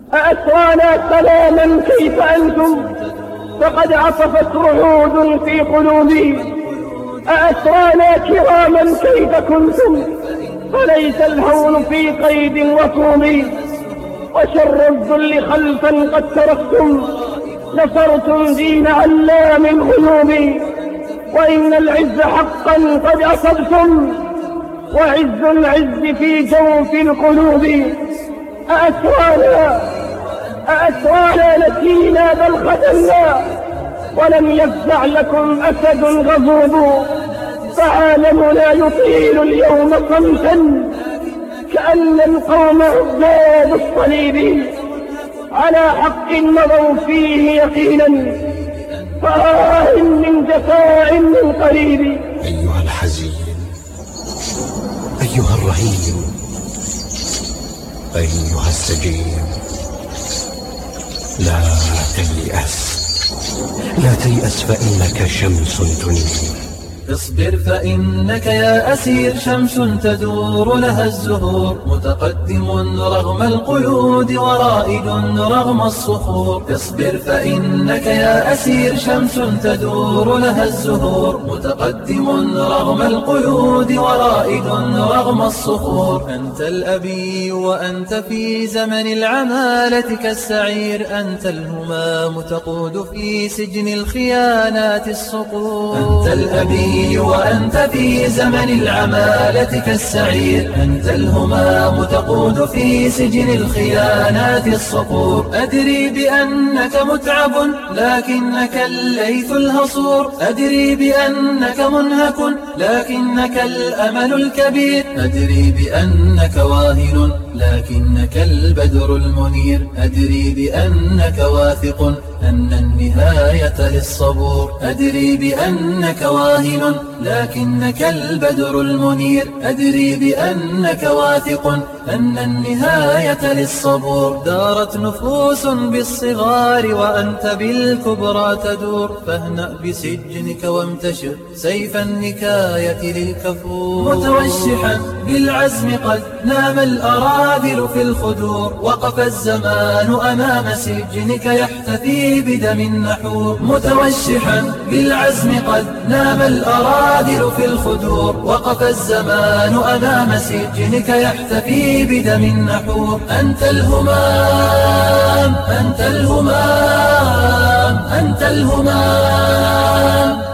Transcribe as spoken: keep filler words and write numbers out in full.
أأسرانا سلاما كيف أنتم فقد عصفت رعود في قلوبي. أأسرانا كراما كيف كنتم فليس الهون في قيد وطوب. وشر الذل خلفا قد تركتم نصرتم دين علام الغيوب. وإن العز حقا قد أصبتم وعز العز في جوف القلوب. أأسرانا أأسرانا نسينا بل خذلنا ولم يفزع لكم أسد غضوب. فعالمنا يطيل اليوم صمتا كأن القوم عباد الصليب. على حق مضوا فيه يقينا فآه من جفاء من قريب. أيها الحزين أيها الرهين أيها السجين لا تيأس لا تيأس فإنك شمس تنير. اصبر فإنك يا أسير شمس تدور لها الزهور. متقدم رغم القيود ورائد رغم الصخور. اصبر فإنك يا أسير شمس تدور لها الزهور. متقدم رغم القيود ورائد رغم الصخور. أنت الأبي وأنت في زمن العمالة كالسعير. أنت الهمام تقود في سجن الخيانات الصقور. أنت الأبي وأنت في زمن العمالة كالسعير. أنت الهمام تقود في سجن الخيانات الصقور. أدري بأنك متعب لكنك الليث الهصور. أدري بأنك منهك لكنك الأمل الكبير. أدري بأنك واهن لكنك البدر المنير. أدري بأنك واثق أن النهاية للصبور. أدري بأنك واهن لكنك البدر المنير. أدري بأنك واثق أن النهاية للصبور. دارت نفوس بالصغار وأنت بالكبرى تدور. فاهنأ بسجنك وامتشر سيف النكاية للكفور. متوشحا بالعزم قد نام الأراذل في الخدور. وقف الزمان أمام سجنك يحتفي بدم النحور. متوشحا بالعزم قد نام الأراذل في الخدور. وقف الزمان أمام سجنك يحتفي بدم النحور. أنت الهمام أنت الهمام أنت الهمام